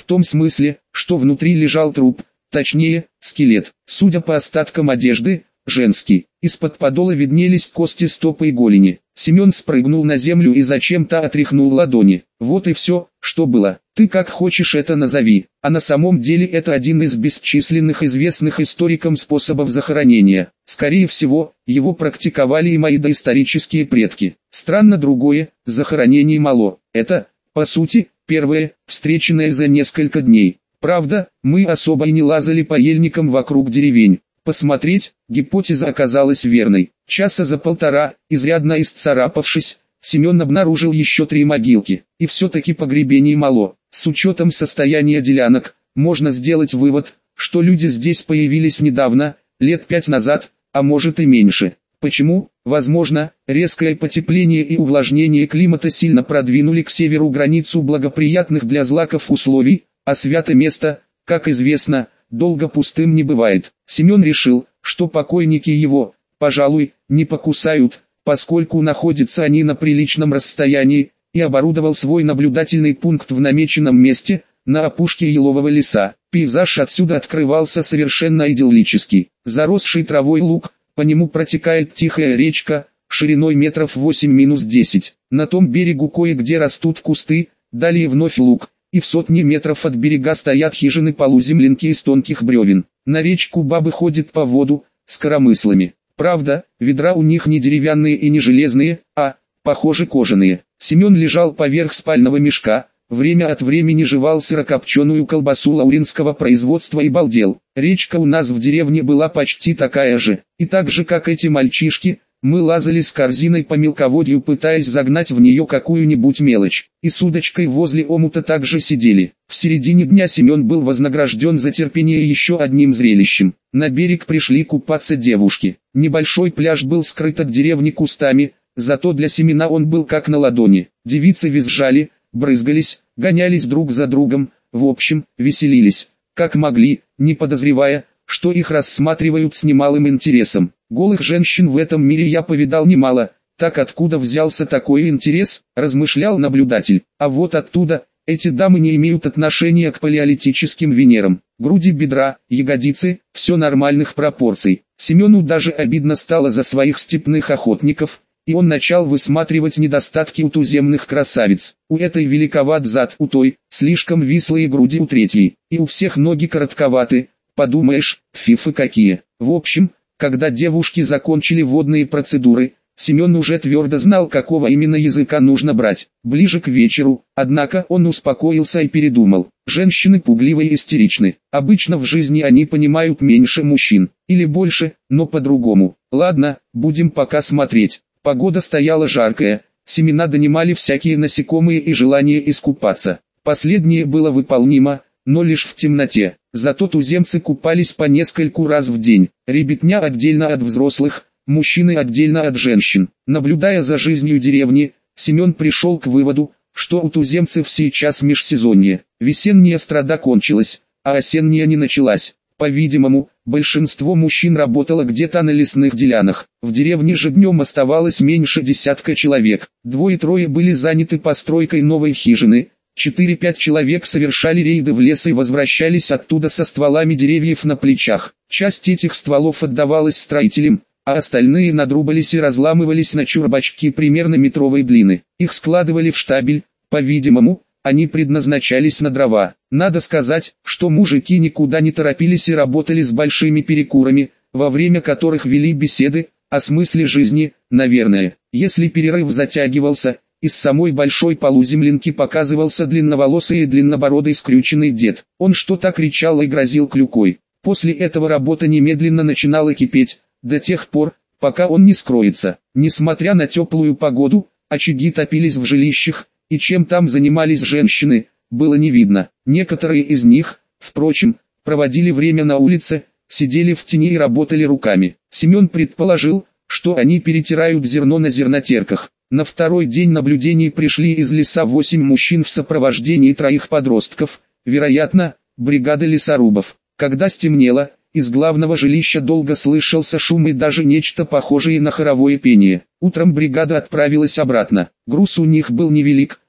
том смысле, что внутри лежал труп, точнее, скелет. Судя по остаткам одежды, женский. Из-под подола виднелись кости стопы и голени. Семен спрыгнул на землю и зачем-то отряхнул ладони. Вот и все, что было. Ты как хочешь это назови. А на самом деле это один из бесчисленных известных историкам способов захоронения. Скорее всего, его практиковали и мои доисторические предки. Странно другое, захоронений мало. Это, по сути, первое, встреченное за несколько дней. Правда, мы особо и не лазали по ельникам вокруг деревень. Посмотреть, гипотеза оказалась верной. Часа за полтора, изрядно исцарапавшись, Семен обнаружил еще 3 могилки. И все-таки погребений мало. С учетом состояния делянок, можно сделать вывод, что люди здесь появились недавно, лет 5 назад, а может и меньше. Почему? Возможно, резкое потепление и увлажнение климата сильно продвинули к северу границу благоприятных для злаков условий, а святое место, как известно, долго пустым не бывает. Семен решил, что покойники его, пожалуй, не покусают, поскольку находятся они на приличном расстоянии, и оборудовал свой наблюдательный пункт в намеченном месте, на опушке елового леса. Пейзаж отсюда открывался совершенно идиллический. Заросший травой луг, по нему протекает тихая речка, шириной метров 8-10. На том берегу кое-где растут кусты, далее вновь луг, и в сотни метров от берега стоят хижины-полуземлянки из тонких бревен. На речку бабы ходят по воду, с коромыслами. Правда, ведра у них не деревянные и не железные, а, похоже, кожаные. Семен лежал поверх спального мешка, время от времени жевал сырокопченую колбасу лауринского производства и балдел. Речка у нас в деревне была почти такая же, и так же как эти мальчишки, мы лазали с корзиной по мелководью, пытаясь загнать в нее какую-нибудь мелочь, и с удочкой возле омута также сидели. В середине дня Семен был вознагражден за терпение еще одним зрелищем. На берег пришли купаться девушки. Небольшой пляж был скрыт от деревни кустами, зато для Семена он был как на ладони. Девицы визжали, брызгались, гонялись друг за другом, в общем, веселились, как могли, не подозревая, что их рассматривают с немалым интересом. Голых женщин в этом мире я повидал немало, так откуда взялся такой интерес, размышлял наблюдатель. А вот оттуда, эти дамы не имеют отношения к палеолитическим Венерам. Груди, бедра, ягодицы, все нормальных пропорций. Семену даже обидно стало за своих степных охотников, и он начал высматривать недостатки у туземных красавиц. У этой великоват зад, у той, слишком вислые груди у третьей, и у всех ноги коротковаты, подумаешь, фифы какие. В общем, когда девушки закончили водные процедуры, Семен уже твердо знал, какого именно языка нужно брать. Ближе к вечеру, однако, он успокоился и передумал. Женщины пугливы и истеричны. Обычно в жизни они понимают меньше мужчин, или больше, но по-другому. Ладно, будем пока смотреть. Погода стояла жаркая, Семена донимали всякие насекомые и желание искупаться. Последнее было выполнимо, но лишь в темноте. Зато туземцы купались по нескольку раз в день. Ребятня отдельно от взрослых, мужчины отдельно от женщин. Наблюдая за жизнью деревни, Семен пришел к выводу, что у туземцев сейчас межсезонье. Весенняя страда кончилась, а осенняя не началась. По-видимому, большинство мужчин работало где-то на лесных делянах. В деревне же днем оставалось меньше десятка человек. 2-3 были заняты постройкой новой хижины. 4-5 человек совершали рейды в лес и возвращались оттуда со стволами деревьев на плечах. Часть этих стволов отдавалась строителям, а остальные надрубались и разламывались на чурбачки примерно метровой длины. Их складывали в штабель, по-видимому, они предназначались на дрова. Надо сказать, что мужики никуда не торопились и работали с большими перекурами, во время которых вели беседы о смысле жизни, наверное. Если перерыв затягивался, из самой большой полуземлянки показывался длинноволосый и длиннобородый скрюченный дед. Он что-то кричал и грозил клюкой. После этого работа немедленно начинала кипеть, до тех пор, пока он не скроется. Несмотря на теплую погоду, очаги топились в жилищах, и чем там занимались женщины, было не видно. Некоторые из них, впрочем, проводили время на улице, сидели в тени и работали руками. Семен предположил, что они перетирают зерно на зернотерках. На второй день наблюдений пришли из леса 8 мужчин в сопровождении 3 подростков, вероятно, бригады лесорубов. Когда стемнело, из главного жилища долго слышался шум и даже нечто похожее на хоровое пение. Утром бригада отправилась обратно. Груз у них был невелик,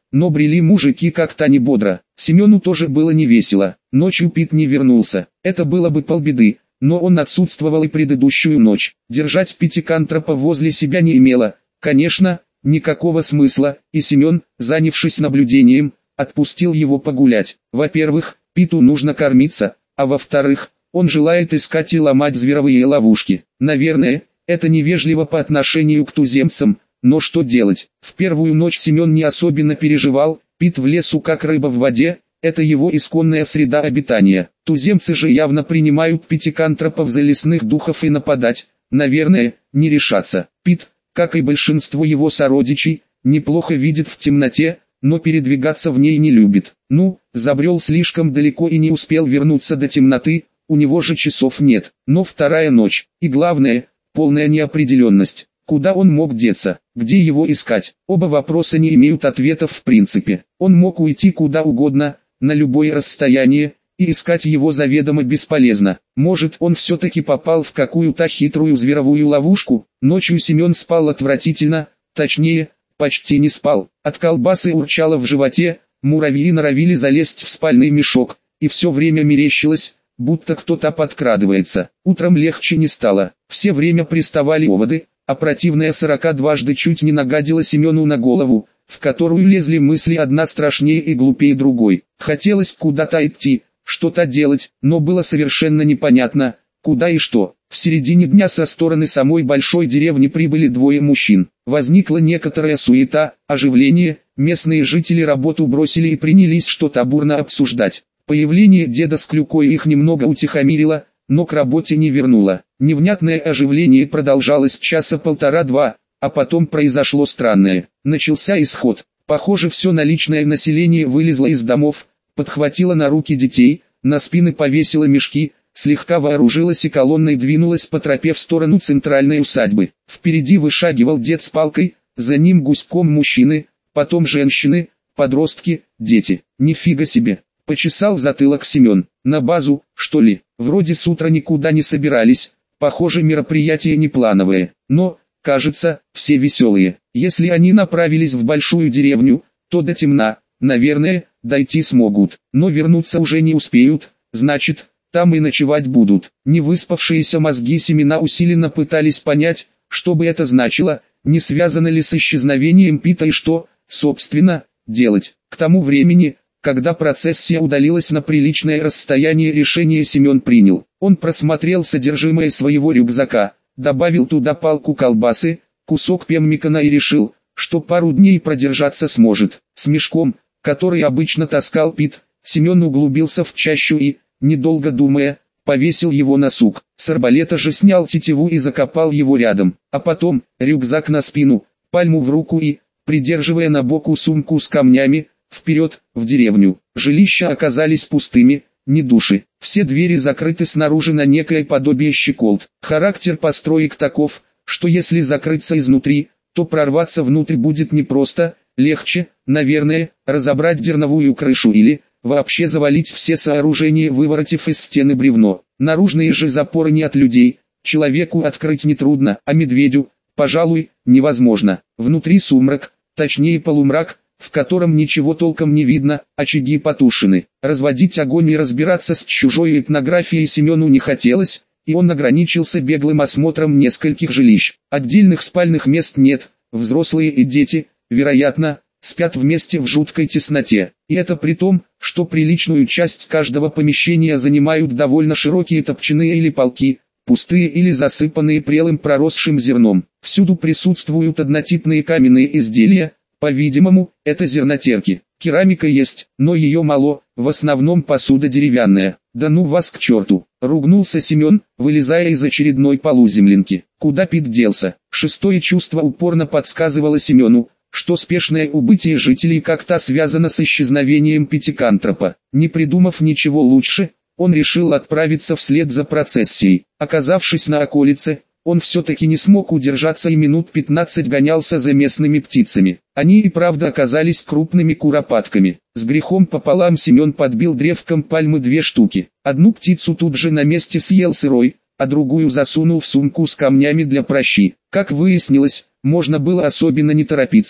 но брели мужики как-то не бодро. Семену тоже было не весело. Ночью Пит не вернулся. Это было бы полбеды, но он отсутствовал и предыдущую ночь. Держать пятикантропа возле себя не имело, конечно, никакого смысла, и Семен, занявшись наблюдением, отпустил его погулять. Во-первых, Питу нужно кормиться, а во-вторых, он желает искать и ломать зверовые ловушки. Наверное, это невежливо по отношению к туземцам, но что делать? В первую ночь Семен не особенно переживал, Пит в лесу как рыба в воде, это его исконная среда обитания. Туземцы же явно принимают пятикантропов за лесных духов и нападать, наверное, не решатся. Пит, как и большинство его сородичей, неплохо видит в темноте, но передвигаться в ней не любит. Забрел слишком далеко и не успел вернуться до темноты, у него же часов нет. Но вторая ночь, и главное, полная неопределенность. Куда он мог деться, где его искать? Оба вопроса не имеют ответов в принципе. Он мог уйти куда угодно, на любое расстояние, и искать его заведомо бесполезно. Может, он все-таки попал в какую-то хитрую зверовую ловушку? Ночью Семен спал отвратительно, точнее, почти не спал. От колбасы урчало в животе, муравьи норовили залезть в спальный мешок, и все время мерещилось, будто кто-то подкрадывается. Утром легче не стало, все время приставали оводы, а противная 42 чуть не нагадила Семену на голову, в которую лезли мысли одна страшнее и глупее другой. Хотелось куда-то идти, что-то делать, но было совершенно непонятно, куда и что. В середине дня со стороны самой большой деревни прибыли двое мужчин. Возникла некоторая суета, оживление, местные жители работу бросили и принялись что-то бурно обсуждать. Появление деда с клюкой их немного утихомирило, но к работе не вернуло. Невнятное оживление продолжалось часа полтора-два, а потом произошло странное. Начался исход. Похоже, все наличное население вылезло из домов, подхватило на руки детей, на спины повесило мешки, слегка вооружилась и колонной двинулась по тропе в сторону центральной усадьбы. Впереди вышагивал дед с палкой, за ним гуськом мужчины, потом женщины, подростки, дети. Нифига себе! Почесал затылок Семен. На базу, что ли? Вроде с утра никуда не собирались, похоже мероприятие неплановое, но, кажется, все веселые. Если они направились в большую деревню, то до темна, наверное, дойти смогут, но вернуться уже не успеют, значит, там и ночевать будут. Невыспавшиеся мозги Семена усиленно пытались понять, что бы это значило, не связано ли с исчезновением Пита и что, собственно, делать. К тому времени, когда процессия удалилась на приличное расстояние, решение Семен принял. Он просмотрел содержимое своего рюкзака, добавил туда палку колбасы, кусок пеммикана и решил, что пару дней продержаться сможет. С мешком, который обычно таскал Пит, Семен углубился в чащу и, недолго думая, повесил его на сук. С арбалета же снял тетиву и закопал его рядом, а потом, рюкзак на спину, пальму в руку и, придерживая на боку сумку с камнями, вперед, в деревню. Жилища оказались пустыми, ни души. Все двери закрыты снаружи на некое подобие щеколд. Характер построек таков, что если закрыться изнутри, то прорваться внутрь будет непросто, легче, наверное, разобрать дерновую крышу или, вообще завалить все сооружения, выворотив из стены бревно. Наружные же запоры не от людей, человеку открыть нетрудно, а медведю, пожалуй, невозможно. Внутри сумрак, точнее полумрак, в котором ничего толком не видно, очаги потушены. Разводить огонь и разбираться с чужой этнографией Семену не хотелось, и он ограничился беглым осмотром нескольких жилищ. Отдельных спальных мест нет, взрослые и дети, вероятно, спят вместе в жуткой тесноте. И это при том, что приличную часть каждого помещения занимают довольно широкие топчаные или полки, пустые или засыпанные прелым проросшим зерном. Всюду присутствуют однотипные каменные изделия, по-видимому, это зернотерки. Керамика есть, но ее мало, в основном посуда деревянная. Да ну вас к черту, ругнулся Семен, вылезая из очередной полуземлинки. Куда Пит делся? Шестое чувство упорно подсказывало Семену, что спешное убытие жителей как-то связано с исчезновением пятикантропа. Не придумав ничего лучше, он решил отправиться вслед за процессией. Оказавшись на околице, он все-таки не смог удержаться и минут 15 гонялся за местными птицами. Они и правда оказались крупными куропатками. С грехом пополам Семен подбил древком пальмы 2 штуки. Одну птицу тут же на месте съел сырой, а другую засунул в сумку с камнями для пращи. Как выяснилось, можно было особенно не торопиться,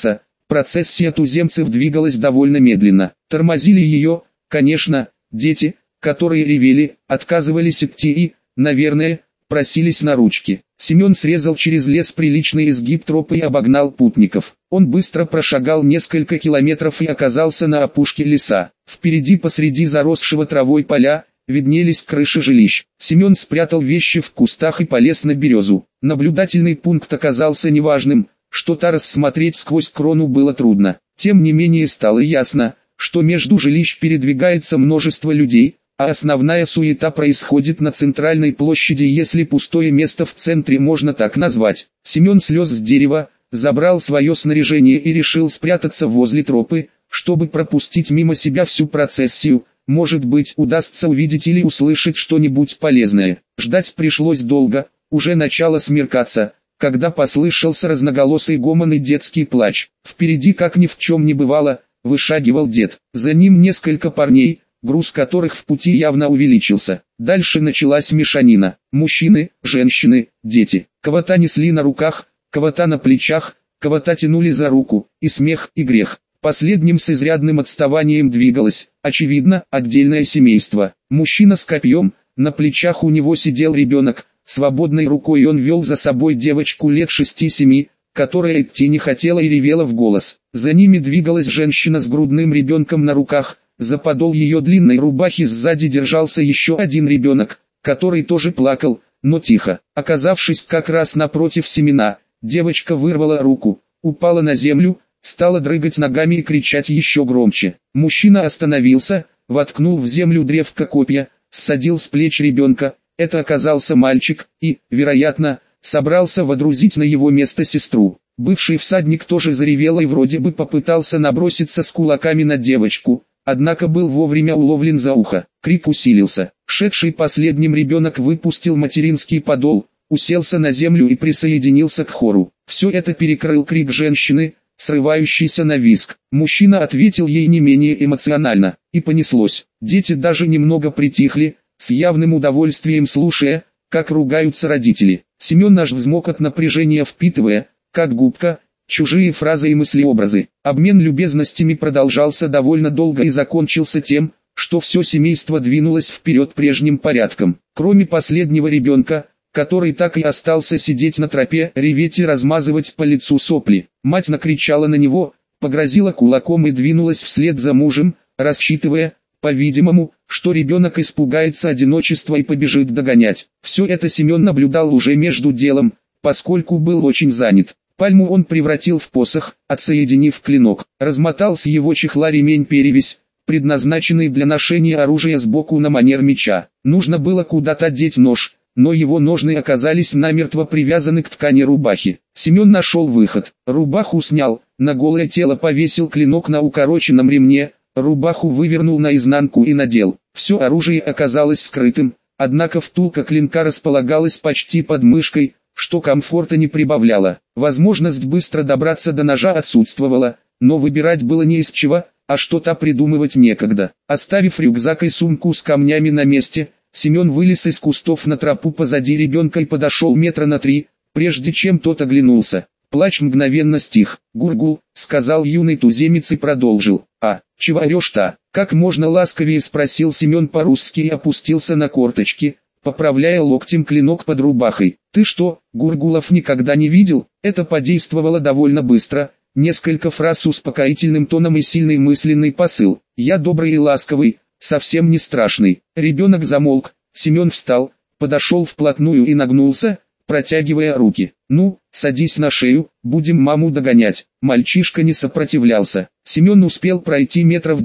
Процессия туземцев двигалась довольно медленно. Тормозили ее, конечно, дети, которые ревели, отказывались идти и, наверное, просились на ручки. Семен срезал через лес приличный изгиб тропы и обогнал путников. Он быстро прошагал несколько километров и оказался на опушке леса. Впереди посреди заросшего травой поля виднелись крыши жилищ. Семен спрятал вещи в кустах и полез на березу. Наблюдательный пункт оказался неважным, что-то рассмотреть сквозь крону было трудно. Тем не менее стало ясно, что между жилищ передвигается множество людей, а основная суета происходит на центральной площади, если пустое место в центре можно так назвать. Семен слез с дерева, забрал свое снаряжение и решил спрятаться возле тропы, чтобы пропустить мимо себя всю процессию. Может быть, удастся увидеть или услышать что-нибудь полезное. Ждать пришлось долго, уже начало смеркаться, когда послышался разноголосый гомон и детский плач. Впереди, как ни в чем не бывало, вышагивал дед. За ним несколько парней, груз которых в пути явно увеличился. Дальше началась мешанина. Мужчины, женщины, дети. Кого-то несли на руках, кого-то на плечах, кого-то тянули за руку. И смех, и грех. Последним с изрядным отставанием двигалось, очевидно, отдельное семейство. Мужчина с копьем, на плечах у него сидел ребенок. Свободной рукой он вел за собой девочку лет 6-7, которая идти не хотела и ревела в голос. За ними двигалась женщина с грудным ребенком на руках. За подол ее длинной рубахи сзади держался еще один ребенок, который тоже плакал, но тихо. Оказавшись как раз напротив Семена, девочка вырвала руку, упала на землю, стала дрыгать ногами и кричать еще громче. Мужчина остановился, воткнул в землю древко копья, ссадил с плеч ребенка. Это оказался мальчик и, вероятно, собрался водрузить на его место сестру. Бывший всадник тоже заревел и вроде бы попытался наброситься с кулаками на девочку, однако был вовремя уловлен за ухо. Крик усилился. Шедший последним ребенок выпустил материнский подол, уселся на землю и присоединился к хору. Все это перекрыл крик женщины, срывающийся на визг. Мужчина ответил ей не менее эмоционально, и понеслось. Дети даже немного притихли, с явным удовольствием слушая, как ругаются родители. Семен аж взмок от напряжения, впитывая, как губка, чужие фразы и мыслеобразы. Обмен любезностями продолжался довольно долго и закончился тем, что все семейство двинулось вперед прежним порядком. Кроме последнего ребенка, который так и остался сидеть на тропе, реветь и размазывать по лицу сопли. Мать накричала на него, погрозила кулаком и двинулась вслед за мужем, рассчитывая, по-видимому, что ребенок испугается одиночества и побежит догонять. Все это Семен наблюдал уже между делом, поскольку был очень занят. Пальму он превратил в посох, отсоединив клинок, размотал с его чехла ремень-перевязь, предназначенный для ношения оружия сбоку на манер меча. Нужно было куда-то деть нож, но его ножны оказались намертво привязаны к ткани рубахи. Семен нашел выход, рубаху снял, на голое тело повесил клинок на укороченном ремне, рубаху вывернул наизнанку и надел. Все оружие оказалось скрытым, однако втулка клинка располагалась почти под мышкой, что комфорта не прибавляло. Возможность быстро добраться до ножа отсутствовала, но выбирать было не из чего, а что-то придумывать некогда. Оставив рюкзак и сумку с камнями на месте, Семен вылез из кустов на тропу позади ребенка и подошел метра на 3, прежде чем тот оглянулся. Плач мгновенно стих. «Гургул», — сказал юный туземец и продолжил. «А, чего орешь-то?» Как можно ласковее спросил Семен по-русски и опустился на корточки, поправляя локтем клинок под рубахой. «Ты что, Гургулов никогда не видел?» Это подействовало довольно быстро. Несколько фраз с успокоительным тоном и сильный мысленный посыл. «Я добрый и ласковый, совсем не страшный». Ребенок замолк. Семен встал, подошел вплотную и нагнулся, протягивая руки. «Ну, садись на шею, будем маму догонять». Мальчишка не сопротивлялся. Семен успел пройти метров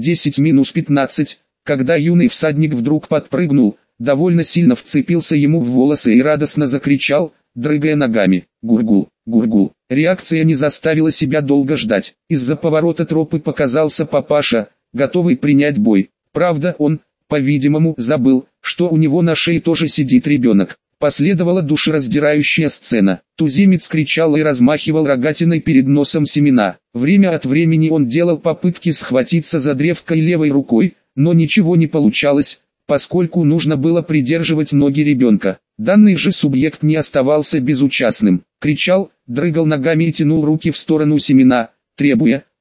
10-15, когда юный всадник вдруг подпрыгнул, довольно сильно вцепился ему в волосы и радостно закричал, дрыгая ногами. «Гургул, Гургул». Реакция не заставила себя долго ждать. Из-за поворота тропы показался папаша, готовый принять бой. Правда, он, по-видимому, забыл, что у него на шее тоже сидит ребенок. Последовала душераздирающая сцена. Туземец кричал и размахивал рогатиной перед носом Семена. Время от времени он делал попытки схватиться за древко левой рукой, но ничего не получалось, поскольку нужно было придерживать ноги ребенка. Данный же субъект не оставался безучастным. Кричал, дрыгал ногами и тянул руки в сторону Семена, требуя,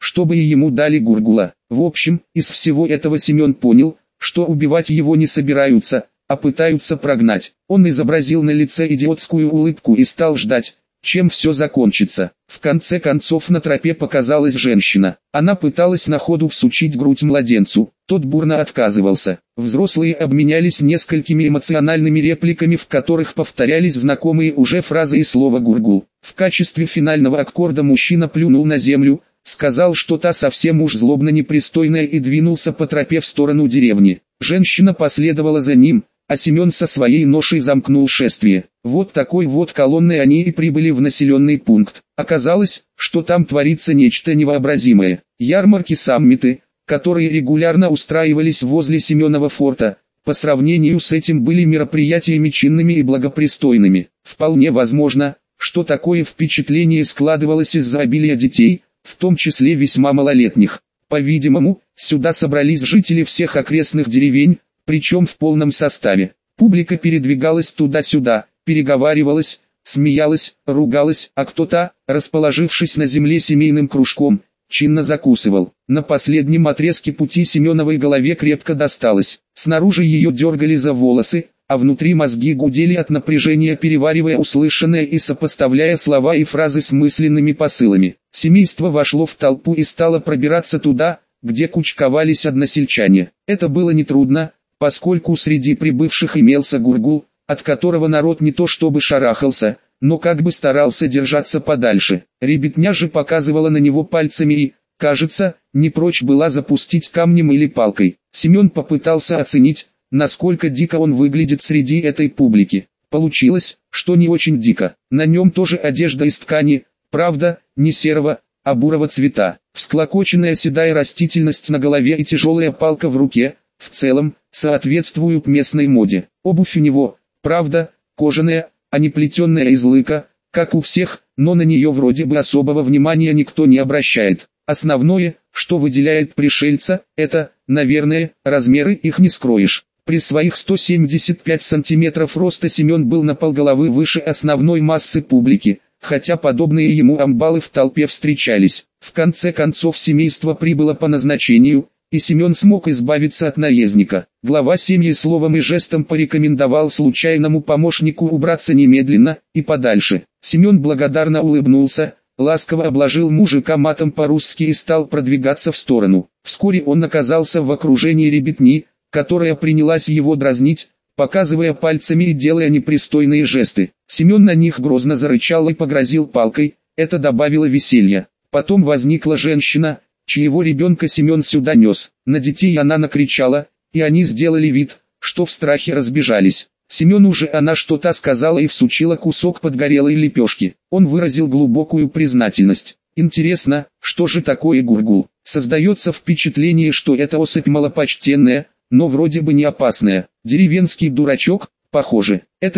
чтобы и ему дали Гургула. В общем, из всего этого Семен понял, что убивать его не собираются, а пытаются прогнать. Он изобразил на лице идиотскую улыбку и стал ждать, чем все закончится. В конце концов на тропе показалась женщина. Она пыталась на ходу всучить грудь младенцу. Тот бурно отказывался. Взрослые обменялись несколькими эмоциональными репликами, в которых повторялись знакомые уже фразы и слово «Гургул». В качестве финального аккорда мужчина плюнул на землю, сказал что-то совсем уж злобно непристойное и двинулся по тропе в сторону деревни. Женщина последовала за ним, а Семен со своей ношей замкнул шествие. Вот такой вот колонной они и прибыли в населенный пункт. Оказалось, что там творится нечто невообразимое. Ярмарки-саммиты, которые регулярно устраивались возле Семенова форта, по сравнению с этим были мероприятиями чинными и благопристойными. Вполне возможно, что такое впечатление складывалось из-за обилия детей, в том числе весьма малолетних. По-видимому, сюда собрались жители всех окрестных деревень, причем в полном составе. Публика передвигалась туда-сюда, переговаривалась, смеялась, ругалась, а кто-то, расположившись на земле семейным кружком, чинно закусывал. На последнем отрезке пути Семеновой голове крепко досталось. Снаружи ее дергали за волосы, а внутри мозги гудели от напряжения, переваривая услышанное и сопоставляя слова и фразы с мысленными посылами. Семейство вошло в толпу и стало пробираться туда, где кучковались односельчане. Это было нетрудно, поскольку среди прибывших имелся Гургул, от которого народ не то чтобы шарахался, но как бы старался держаться подальше. Ребятня же показывала на него пальцами и, кажется, не прочь была запустить камнем или палкой. Семен попытался оценить, насколько дико он выглядит среди этой публики. Получилось, что не очень дико. На нем тоже одежда из ткани, правда, не серого, а бурого цвета. Всклокоченная седая растительность на голове и тяжелая палка в руке, в целом, соответствуют местной моде. Обувь у него, правда, кожаная, а не плетеная из лыка, как у всех, но на нее вроде бы особого внимания никто не обращает. Основное, что выделяет пришельца, это, наверное, размеры, их не скроешь. При своих 175 сантиметров роста Семен был на полголовы выше основной массы публики, хотя подобные ему амбалы в толпе встречались. В конце концов семейство прибыло по назначению, и Семен смог избавиться от наездника. Глава семьи словом и жестом порекомендовал случайному помощнику убраться немедленно и подальше. Семен благодарно улыбнулся, ласково обложил мужика матом по-русски и стал продвигаться в сторону. Вскоре он оказался в окружении ребятни, которая принялась его дразнить, показывая пальцами и делая непристойные жесты. Семен на них грозно зарычал и погрозил палкой, это добавило веселья. Потом возникла женщина, чьего ребенка Семен сюда нес. На детей она накричала, и они сделали вид, что в страхе разбежались. Семену же она что-то сказала и всучила кусок подгорелой лепешки. Он выразил глубокую признательность. Интересно, что же такое Гургул? Создается впечатление, что это особь малопочтенная, но вроде бы не опасная. Деревенский дурачок, похоже. Это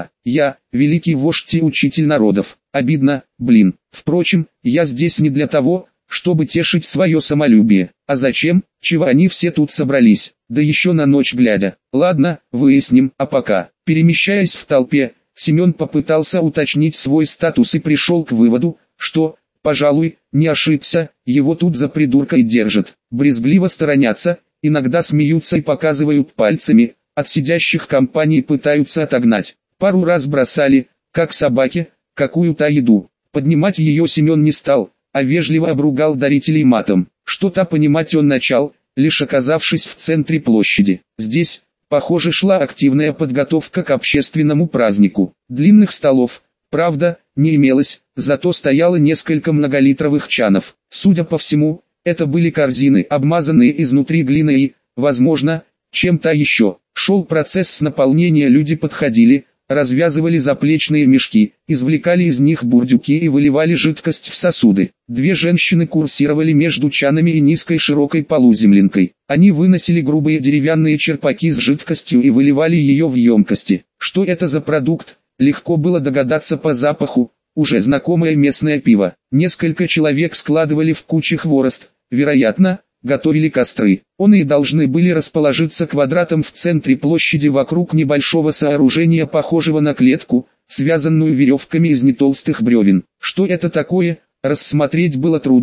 я, великий вождь и учитель народов. Обидно, блин. Впрочем, я здесь не для того, чтобы тешить свое самолюбие. А зачем, чего они все тут собрались, да еще на ночь глядя. Ладно, выясним, а пока. Перемещаясь в толпе, Семен попытался уточнить свой статус и пришел к выводу, что, пожалуй, не ошибся, его тут за придурка и держат. Брезгливо сторонятся, иногда смеются и показывают пальцами, от сидящих компаний пытаются отогнать. Пару раз бросали, как собаке, какую-то еду. Поднимать ее Семен не стал, а вежливо обругал дарителей матом. Что-то понимать он начал, лишь оказавшись в центре площади. Здесь, похоже, шла активная подготовка к общественному празднику. Длинных столов, правда, не имелось, зато стояло несколько многолитровых чанов. Судя по всему, это были корзины, обмазанные изнутри глиной и, возможно, чем-то еще. Шел процесс с наполнения, люди подходили, развязывали заплечные мешки, извлекали из них бурдюки и выливали жидкость в сосуды. Две женщины курсировали между чанами и низкой широкой полуземлянкой. Они выносили грубые деревянные черпаки с жидкостью и выливали ее в емкости. Что это за продукт, легко было догадаться по запаху, уже знакомое местное пиво. Несколько человек складывали в кучи хворост, вероятно, готовили костры. Он и должны были расположиться квадратом в центре площади вокруг небольшого сооружения, похожего на клетку, связанную веревками из нетолстых бревен. Что это такое, рассмотреть было трудно,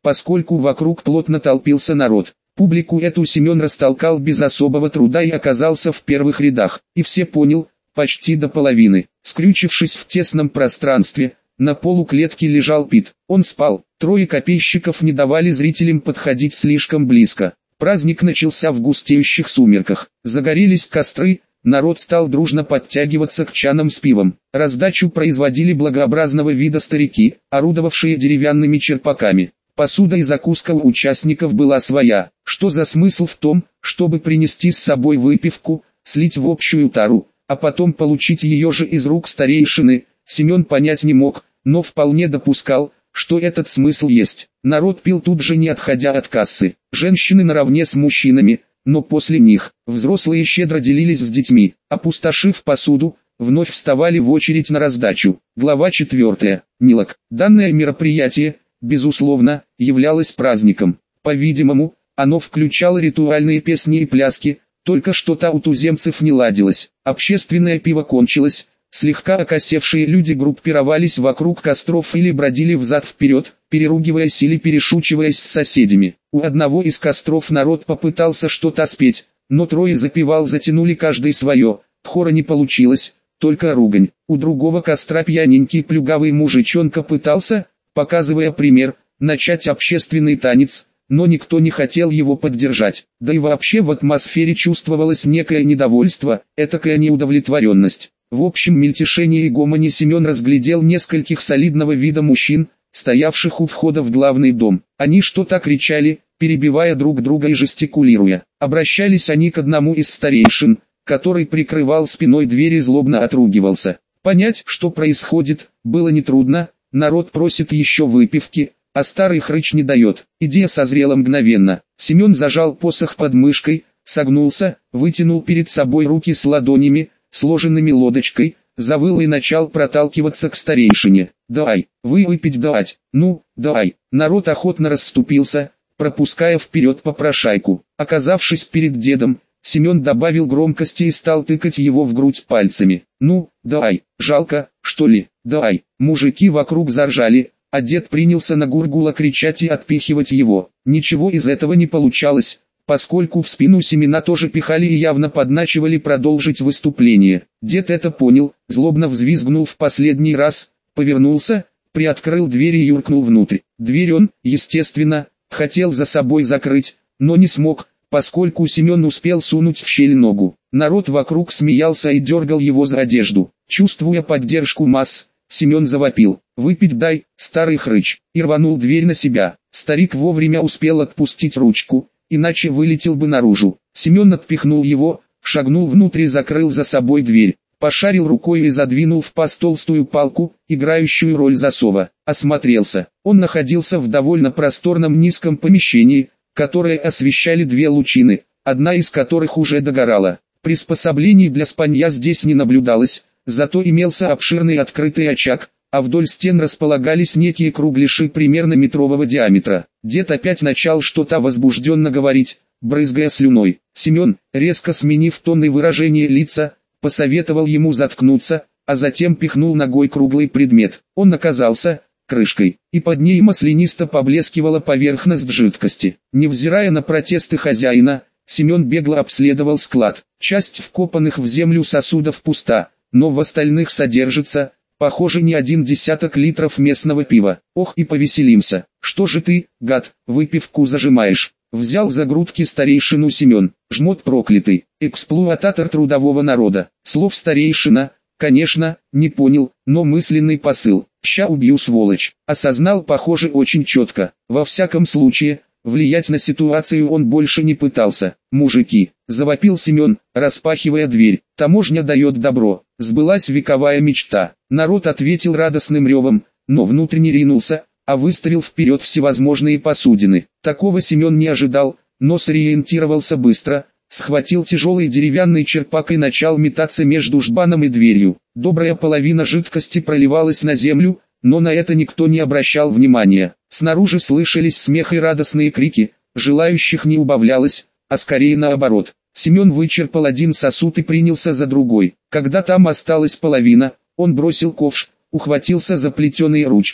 поскольку вокруг плотно толпился народ. Публику эту Семен растолкал без особого труда и оказался в первых рядах, и все понял, почти до половины. Скрючившись в тесном пространстве, на полу клетки лежал Пит. Он спал, трое копейщиков не давали зрителям подходить слишком близко. Праздник начался в густеющих сумерках. Загорелись костры, народ стал дружно подтягиваться к чанам с пивом. Раздачу производили благообразного вида старики, орудовавшие деревянными черпаками. Посуда и закуска у участников была своя. Что за смысл в том, чтобы принести с собой выпивку, слить в общую тару, а потом получить ее же из рук старейшины, Семен понять не мог, но вполне допускал, что этот смысл есть. Народ пил тут же, не отходя от кассы. Женщины наравне с мужчинами, но после них, взрослые щедро делились с детьми. Опустошив посуду, вновь вставали в очередь на раздачу. Глава 4. Нилок. Данное мероприятие, безусловно, являлось праздником. По-видимому, оно включало ритуальные песни и пляски, только что-то у туземцев не ладилось. Общественное пиво кончилось. Слегка окосевшие люди группировались вокруг костров или бродили взад-вперед, переругиваясь или перешучиваясь с соседями. У одного из костров народ попытался что-то спеть, но трое запевал, затянули каждый свое, хора не получилось, только ругань. У другого костра пьяненький плюгавый мужичонка пытался, показывая пример, начать общественный танец, но никто не хотел его поддержать. Да и вообще в атмосфере чувствовалось некое недовольство, этакая неудовлетворенность. В общем мельтешении и гомоне Семен разглядел нескольких солидного вида мужчин, стоявших у входа в главный дом. Они что-то кричали, перебивая друг друга и жестикулируя. Обращались они к одному из старейшин, который прикрывал спиной дверь и злобно отругивался. Понять, что происходит, было нетрудно. Народ просит еще выпивки, а старый хрыч не дает. Идея созрела мгновенно. Семен зажал посох под мышкой, согнулся, вытянул перед собой руки с ладонями, сложенными лодочкой, завыл и начал проталкиваться к старейшине. «Дай, вы выпить дать, ну, дай». Народ охотно расступился, пропуская вперед попрошайку. Оказавшись перед дедом, Семен добавил громкости и стал тыкать его в грудь пальцами. «Ну, дай, жалко, что ли, дай». Мужики вокруг заржали, а дед принялся на Гургула кричать и отпихивать его. Ничего из этого не получалось, поскольку в спину Семена тоже пихали и явно подначивали продолжить выступление. Дед это понял, злобно взвизгнул в последний раз, повернулся, приоткрыл дверь и юркнул внутрь. Дверь он, естественно, хотел за собой закрыть, но не смог, поскольку Семен успел сунуть в щель ногу. Народ вокруг смеялся и дергал его за одежду. Чувствуя поддержку масс, Семен завопил: «Выпить дай, старый хрыч!» и рванул дверь на себя. Старик вовремя успел отпустить ручку, иначе вылетел бы наружу. Семен отпихнул его, шагнул внутрь и закрыл за собой дверь. Пошарил рукой и задвинул в паз толстую палку, играющую роль засова. Осмотрелся. Он находился в довольно просторном низком помещении, которое освещали две лучины, одна из которых уже догорала. Приспособлений для спанья здесь не наблюдалось, зато имелся обширный открытый очаг, а вдоль стен располагались некие кругляши примерно метрового диаметра. Дед опять начал что-то возбужденно говорить, брызгая слюной. Семен, резко сменив тон и выражение лица, посоветовал ему заткнуться, а затем пихнул ногой круглый предмет. Он оказался крышкой, и под ней маслянисто поблескивала поверхность жидкости. Невзирая на протесты хозяина, Семен бегло обследовал склад. Часть вкопанных в землю сосудов пуста, но в остальных содержится, похоже, не один десяток литров местного пива. Ох, и повеселимся. Что же ты, гад, выпивку зажимаешь? Взял за грудки старейшину Семен. Жмот проклятый, эксплуататор трудового народа. Слов старейшина, конечно, не понял, но мысленный посыл. Ща убью, сволочь. Осознал, похоже, очень четко. Во всяком случае, влиять на ситуацию он больше не пытался. «Мужики!» – завопил Семен, распахивая дверь. «Таможня дает добро. Сбылась вековая мечта». Народ ответил радостным ревом, но внутренне ринулся, а выставил вперед всевозможные посудины. Такого Семен не ожидал, но сориентировался быстро, схватил тяжелый деревянный черпак и начал метаться между жбаном и дверью. Добрая половина жидкости проливалась на землю, но на это никто не обращал внимания. Снаружи слышались смех и радостные крики, желающих не убавлялось, а скорее наоборот. Семен вычерпал один сосуд и принялся за другой. Когда там осталась половина, он бросил ковш, ухватился за плетеные ручки,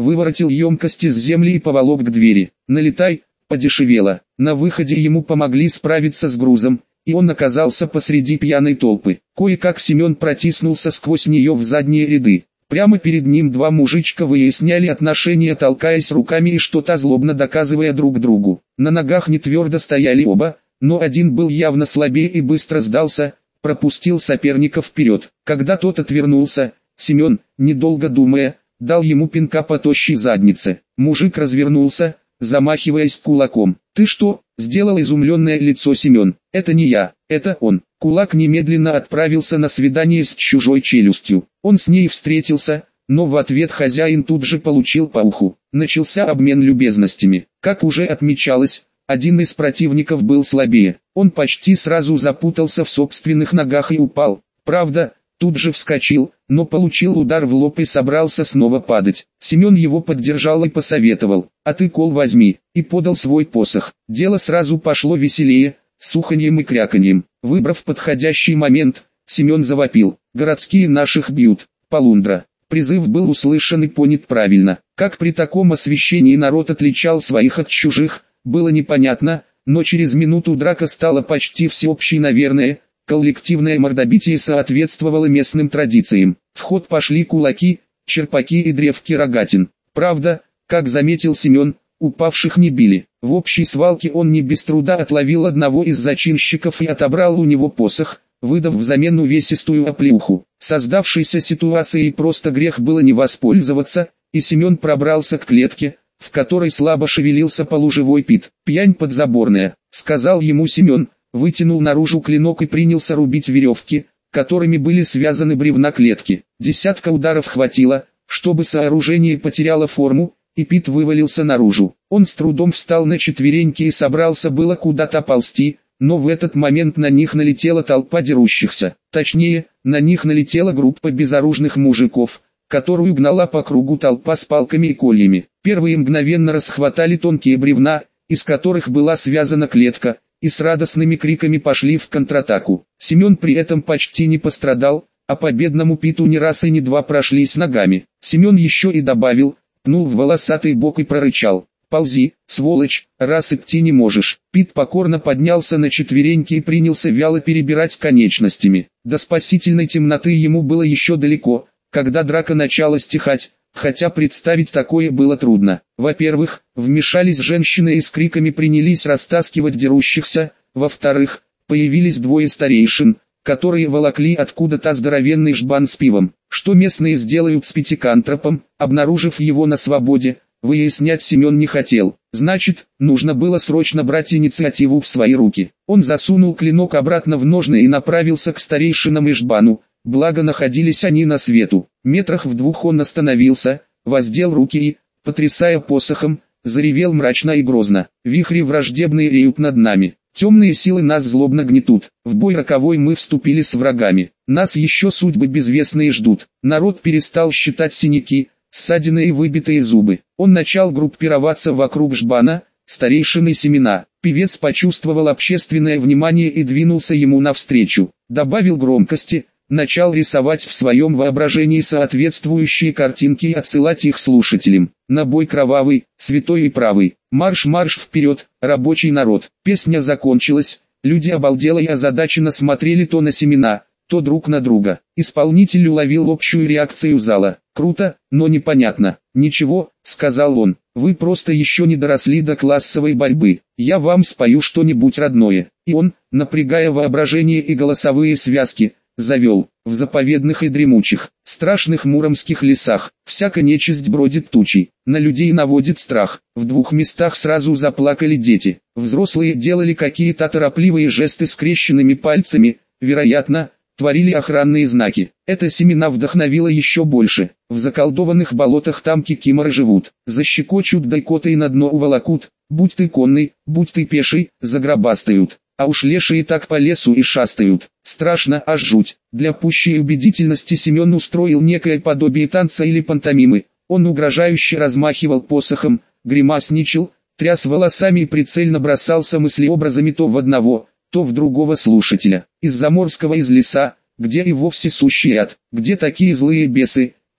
выворотил емкости с земли и поволок к двери. «Налетай!» Подешевело. На выходе ему помогли справиться с грузом, и он оказался посреди пьяной толпы. Кое-как Семен протиснулся сквозь нее в задние ряды. Прямо перед ним два мужичка выясняли отношения, толкаясь руками и что-то злобно доказывая друг другу. На ногах не твердо стояли оба, но один был явно слабее и быстро сдался, пропустил соперника вперед. Когда тот отвернулся, Семен, недолго думая, дал ему пинка по тощей заднице. Мужик развернулся, замахиваясь кулаком. «Ты что?» — сделал изумленное лицо Семен. «Это не я, это он». Кулак немедленно отправился на свидание с чужой челюстью. Он с ней встретился, но в ответ хозяин тут же получил по уху. Начался обмен любезностями. Как уже отмечалось, один из противников был слабее. Он почти сразу запутался в собственных ногах и упал. Правда, тут же вскочил, но получил удар в лоб и собрался снова падать. Семен его поддержал и посоветовал: «А ты кол возьми», и подал свой посох. Дело сразу пошло веселее, с уханьем и кряканьем. Выбрав подходящий момент, Семен завопил: «Городские наших бьют, полундра». Призыв был услышан и понят правильно. Как при таком освещении народ отличал своих от чужих, было непонятно, но через минуту драка стала почти всеобщей, наверное. Коллективное мордобитие соответствовало местным традициям. В ход пошли кулаки, черпаки и древки рогатин. Правда, как заметил Семен, упавших не били. В общей свалке он не без труда отловил одного из зачинщиков и отобрал у него посох, выдав взамен увесистую оплеуху. Создавшейся ситуацией просто грех было не воспользоваться, и Семен пробрался к клетке, в которой слабо шевелился полуживой Пит. «Пьянь подзаборная», — сказал ему Семен, вытянул наружу клинок и принялся рубить веревки, которыми были связаны бревна клетки. Десятка ударов хватило, чтобы сооружение потеряло форму, и Пит вывалился наружу. Он с трудом встал на четвереньки и собрался было куда-то ползти, но в этот момент на них налетела толпа дерущихся. Точнее, на них налетела группа безоружных мужиков, которую гнала по кругу толпа с палками и кольями. Первые мгновенно расхватали тонкие бревна, из которых была связана клетка, и с радостными криками пошли в контратаку. Семен при этом почти не пострадал, а по бедному Питу ни раз и ни два прошлись ногами. Семен еще и добавил, пнул в волосатый бок и прорычал: «Ползи, сволочь, раз идти не можешь». Пит покорно поднялся на четвереньки и принялся вяло перебирать конечностями. До спасительной темноты ему было еще далеко, когда драка начала стихать, хотя представить такое было трудно. Во-первых, вмешались женщины и с криками принялись растаскивать дерущихся, во-вторых, появились двое старейшин, которые волокли откуда-то здоровенный жбан с пивом. Что местные сделают с пятикантропом, обнаружив его на свободе, выяснять Семен не хотел. Значит, нужно было срочно брать инициативу в свои руки. Он засунул клинок обратно в ножны и направился к старейшинам и жбану, благо находились они на свету. Метрах в двух он остановился, воздел руки и, потрясая посохом, заревел мрачно и грозно: «Вихри враждебные реют над нами. Темные силы нас злобно гнетут. В бой роковой мы вступили с врагами. Нас еще судьбы безвестные ждут». Народ перестал считать синяки, ссадины и выбитые зубы. Он начал группироваться вокруг жбана, старейшины Семена. Певец почувствовал общественное внимание и двинулся ему навстречу. Добавил громкости, начал рисовать в своем воображении соответствующие картинки и отсылать их слушателям. На бой кровавый, святой и правый. Марш-марш вперед, рабочий народ. Песня закончилась, люди обалдело и озадаченно смотрели то на Семена, то друг на друга. Исполнитель уловил общую реакцию зала. «Круто, но непонятно». «Ничего», — сказал он, — «вы просто еще не доросли до классовой борьбы. Я вам спою что-нибудь родное». И он, напрягая воображение и голосовые связки, завел: «В заповедных и дремучих, страшных муромских лесах, всяка нечисть бродит тучей, на людей наводит страх». В двух местах сразу заплакали дети. Взрослые делали какие-то торопливые жесты скрещенными пальцами, вероятно, творили охранные знаки. Это Семена вдохновило еще больше. В заколдованных болотах там кикиморы живут, защекочут дайкоты и на дно уволокут, будь ты конный, будь ты пеший, загробастают. А уж лешие так по лесу и шастают. Страшно, аж жуть. Для пущей убедительности Семен устроил некое подобие танца или пантомимы. Он угрожающе размахивал посохом, гримасничал, тряс волосами и прицельно бросался мыслеобразами то в одного, то в другого слушателя. Из заморского из леса, где и вовсе сущий ад, где такие злые бесы,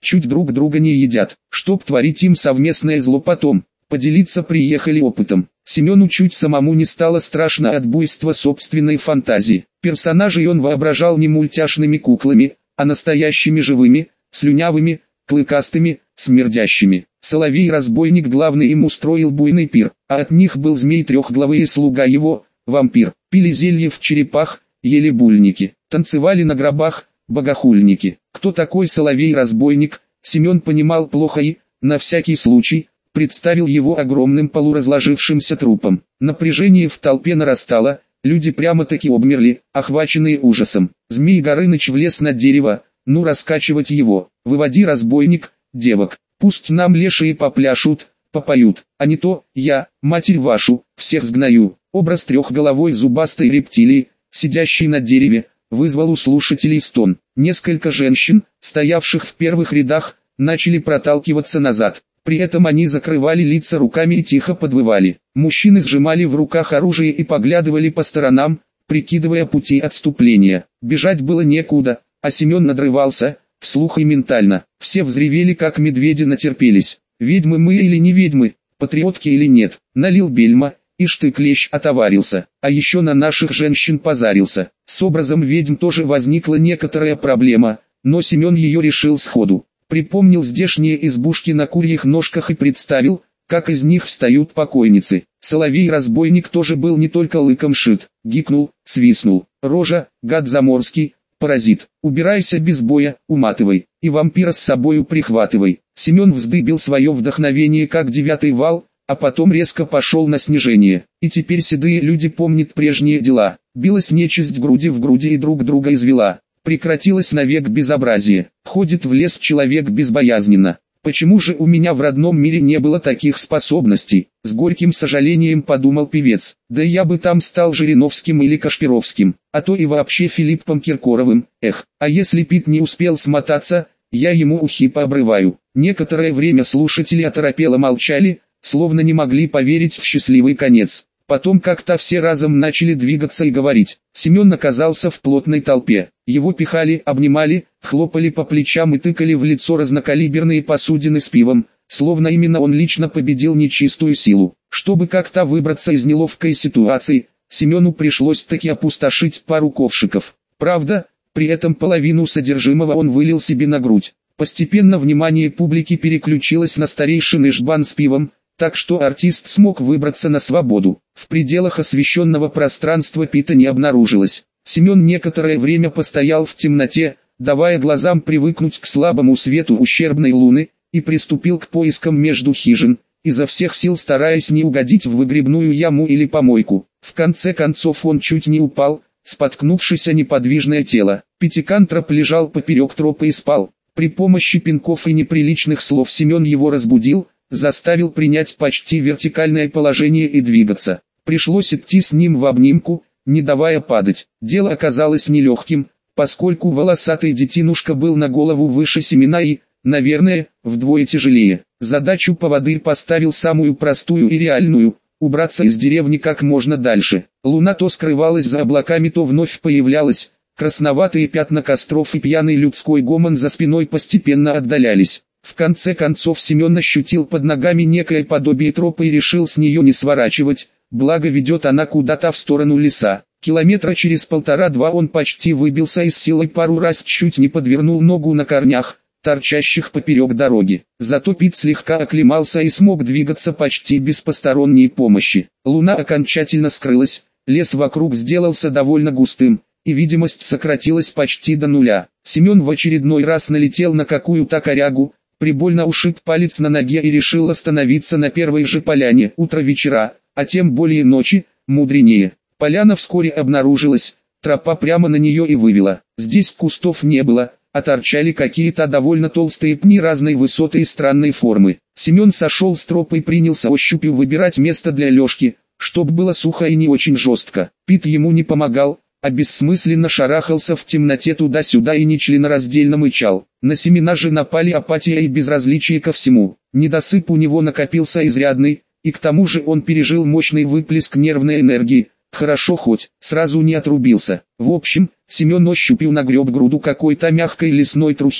чуть друг друга не едят, чтоб творить им совместное зло потом. Поделиться приехали опытом. Семену чуть самому не стало страшно от буйства собственной фантазии. Персонажей он воображал не мультяшными куклами, а настоящими живыми, слюнявыми, клыкастыми, смердящими. Соловей-разбойник главный им устроил буйный пир, а от них был змей трехглавый и слуга его, вампир. Пили зелье в черепах, ели бульники, танцевали на гробах, богохульники. Кто такой Соловей-разбойник, Семен понимал плохо и, на всякий случай, представил его огромным полуразложившимся трупом. Напряжение в толпе нарастало, люди прямо-таки обмерли, охваченные ужасом. Змей Горыныч влез на дерево, ну раскачивать его. Выводи, разбойник, девок, пусть нам лешие попляшут, попоют, а не то, я, матерь вашу, всех сгною. Образ трехголовой зубастой рептилии, сидящей на дереве, вызвал у слушателей стон. Несколько женщин, стоявших в первых рядах, начали проталкиваться назад. При этом они закрывали лица руками и тихо подвывали. Мужчины сжимали в руках оружие и поглядывали по сторонам, прикидывая пути отступления. Бежать было некуда, а Семен надрывался, вслух и ментально. Все взревели, как медведи, натерпелись. Ведьмы мы или не ведьмы, патриотки или нет. Налил бельма, и штык-лещ отоварился. А еще на наших женщин позарился. С образом ведьм тоже возникла некоторая проблема, но Семен ее решил сходу. Припомнил здешние избушки на курьих ножках и представил, как из них встают покойницы. Соловей-разбойник тоже был не только лыком шит. Гикнул, свистнул. Рожа, гад заморский, паразит. Убирайся без боя, уматывай. И вампира с собою прихватывай. Семен вздыбил свое вдохновение как 9-й вал, а потом резко пошел на снижение. И теперь седые люди помнят прежние дела. Билась нечисть груди в груди и друг друга извела. Прекратилось навек безобразие. Ходит в лес человек безбоязненно. Почему же у меня в родном мире не было таких способностей? С горьким сожалением подумал певец. Да я бы там стал Жириновским или Кашпировским, а то и вообще Филиппом Киркоровым. Эх, а если Пит не успел смотаться, я ему ухи пообрываю. Некоторое время слушатели оторопело молчали, словно не могли поверить в счастливый конец. Потом как-то все разом начали двигаться и говорить. Семен оказался в плотной толпе. Его пихали, обнимали, хлопали по плечам и тыкали в лицо разнокалиберные посудины с пивом, словно именно он лично победил нечистую силу. Чтобы как-то выбраться из неловкой ситуации, Семену пришлось таки опустошить пару ковшиков. Правда, при этом половину содержимого он вылил себе на грудь. Постепенно внимание публики переключилось на старейшины жбан с пивом, так что артист смог выбраться на свободу. В пределах освещенного пространства Пита не обнаружилось. Семен некоторое время постоял в темноте, давая глазам привыкнуть к слабому свету ущербной луны, и приступил к поискам между хижин, изо всех сил стараясь не угодить в выгребную яму или помойку. В конце концов он чуть не упал, споткнувшись о неподвижное тело. Пятикантроп лежал поперек тропы и спал. При помощи пинков и неприличных слов Семен его разбудил, заставил принять почти вертикальное положение и двигаться. Пришлось идти с ним в обнимку, не давая падать. Дело оказалось нелегким, поскольку волосатый детинушка был на голову выше Семена и, наверное, вдвое тяжелее. Задачу поводырь поставил самую простую и реальную – убраться из деревни как можно дальше. Луна то скрывалась за облаками, то вновь появлялась. Красноватые пятна костров и пьяный людской гомон за спиной постепенно отдалялись. В конце концов Семен ощутил под ногами некое подобие тропы и решил с нее не сворачивать, благо ведет она куда-то в сторону леса. Километра через 1,5-2 он почти выбился из сил и пару раз чуть не подвернул ногу на корнях, торчащих поперек дороги. Зато Пит слегка оклемался и смог двигаться почти без посторонней помощи. Луна окончательно скрылась, лес вокруг сделался довольно густым, и видимость сократилась почти до нуля. Семен в очередной раз налетел на какую-то корягу, прибольно ушиб палец на ноге и решил остановиться на первой же поляне. Утро вечера, а тем более ночи, мудренее. Поляна вскоре обнаружилась, тропа прямо на нее и вывела. Здесь кустов не было, а торчали какие-то довольно толстые пни разной высоты и странной формы. Семен сошел с тропы и принялся ощупью выбирать место для лёжки, чтоб было сухо и не очень жестко. Пит ему не помогал, а бессмысленно шарахался в темноте туда-сюда и нечленораздельно мычал. На Семена же напали апатия и безразличие ко всему. Недосып у него накопился изрядный, и к тому же он пережил мощный выплеск нервной энергии. Хорошо хоть сразу не отрубился. В общем, Семен ощупью нагреб груду какой-то мягкой лесной трухи,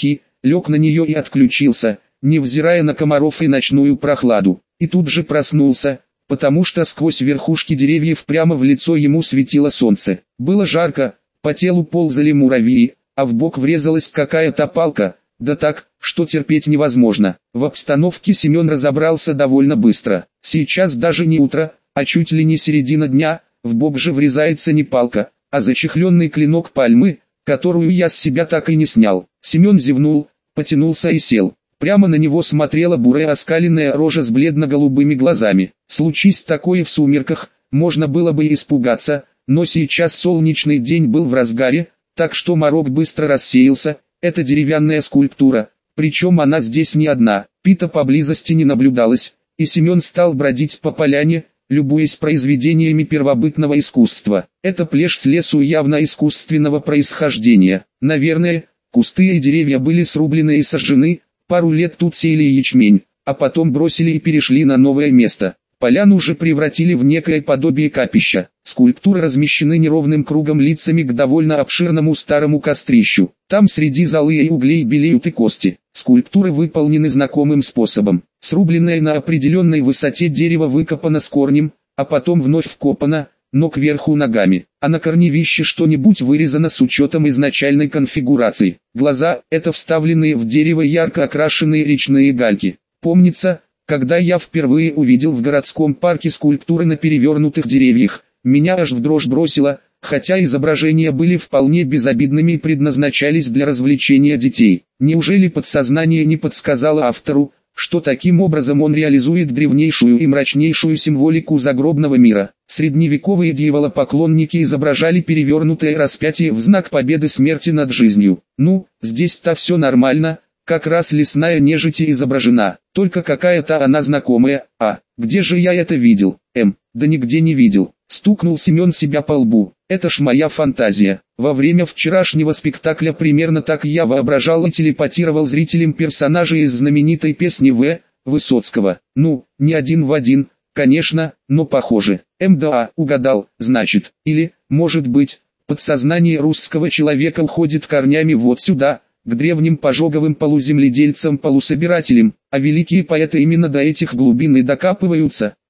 лег на нее и отключился, невзирая на комаров и ночную прохладу. И тут же проснулся, потому что сквозь верхушки деревьев прямо в лицо ему светило солнце. Было жарко, по телу ползали муравьи, а в бок врезалась какая-то палка, да так, что терпеть невозможно. В обстановке Семен разобрался довольно быстро. Сейчас даже не утро, а чуть ли не середина дня, в бок же врезается не палка, а зачехленный клинок пальмы, которую я с себя так и не снял. Семен зевнул, потянулся и сел. Прямо на него смотрела бурая оскаленная рожа с бледно-голубыми глазами. Случись такое в сумерках, можно было бы испугаться, но сейчас солнечный день был в разгаре, так что морок быстро рассеялся. Это деревянная скульптура, причем она здесь не одна. Пита поблизости не наблюдалось, и Семен стал бродить по поляне, любуясь произведениями первобытного искусства. Это плешь с лесу явно искусственного происхождения. Наверное, кусты и деревья были срублены и сожжены, пару лет тут сеяли ячмень, а потом бросили и перешли на новое место. Поляну уже превратили в некое подобие капища. Скульптуры размещены неровным кругом лицами к довольно обширному старому кострищу. Там среди золы и углей белеют и кости. Скульптуры выполнены знакомым способом. Срубленное на определенной высоте дерево выкопано с корнем, а потом вновь вкопано, но кверху ногами. А на корневище что-нибудь вырезано с учетом изначальной конфигурации. Глаза – это вставленные в дерево ярко окрашенные речные гальки. Помнится, когда я впервые увидел в городском парке скульптуры на перевернутых деревьях, меня аж в дрожь бросило, хотя изображения были вполне безобидными и предназначались для развлечения детей. Неужели подсознание не подсказало автору, что таким образом он реализует древнейшую и мрачнейшую символику загробного мира? Средневековые дьяволопоклонники изображали перевернутое распятие в знак победы смерти над жизнью. Ну, здесь-то все нормально. Как раз лесная нежить изображена, только какая-то она знакомая. А, где же я это видел? Да нигде не видел. Стукнул Семен себя по лбу. Это ж моя фантазия. Во время вчерашнего спектакля примерно так я воображал и телепатировал зрителям персонажей из знаменитой песни Высоцкого. Ну, не один в один, конечно, но похоже. Да, угадал, значит. Или, может быть, подсознание русского человека уходит корнями вот сюда, к древним пожоговым полуземледельцам-полусобирателям, а великие поэты именно до этих глубин и докапываются.